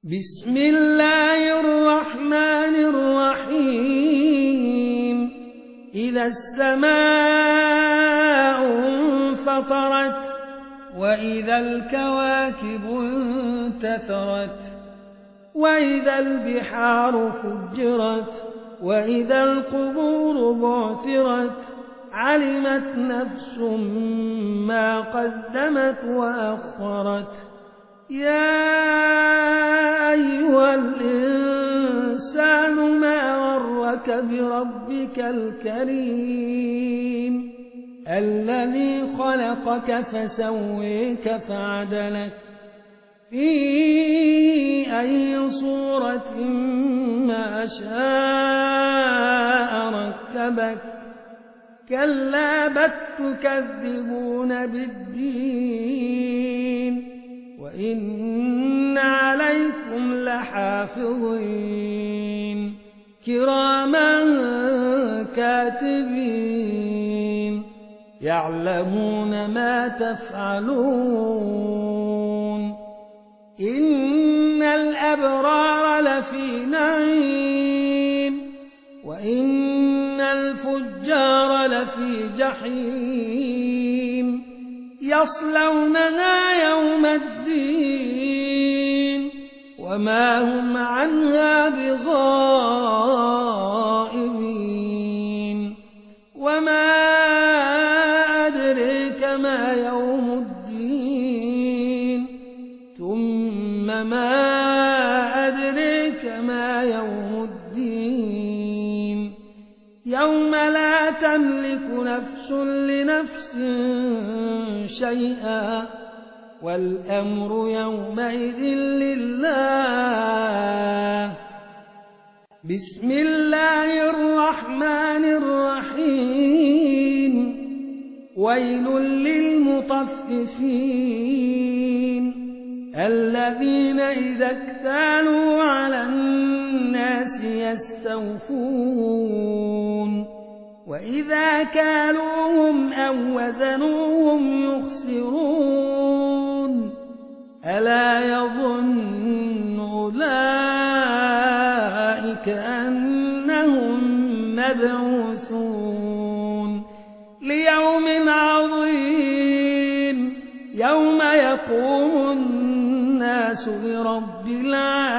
بسم الله الرحمن الرحيم إذا السماء انفطرت وإذا الكواكب انتثرت وإذا البحار فجرت وإذا القبور بعثرت علمت نفس ما قدمت وأخرت يا أيها الإنسان ما غرك بربك الكريم الذي خلقك فسويك فعدلك في أي صورة ما شاء ركبك كلا بل تكذبون بالدين وإن عليكم لحافظين كراما كاتبين يعلمون ما تفعلون إن الأبرار لفي نعيم وإن الفجار لفي جحيم يصلونها يوم الدين وما هم عنها بغائبين وما أدريك ما يوم الدين ثم ما أدريك ما يوم الدين يوم لا تملك نفس لنفس شيئا والأمر يومئذ لله بسم الله الرحمن الرحيم ويل للمطففين الذين إذا اكتالوا على الناس يستوفون وإذا كالوهم أو وزنوهم يخسرون ألا يظن أولئك أنهم مبعوثون ليوم عظيم يوم يقوم الناس لرب العالمين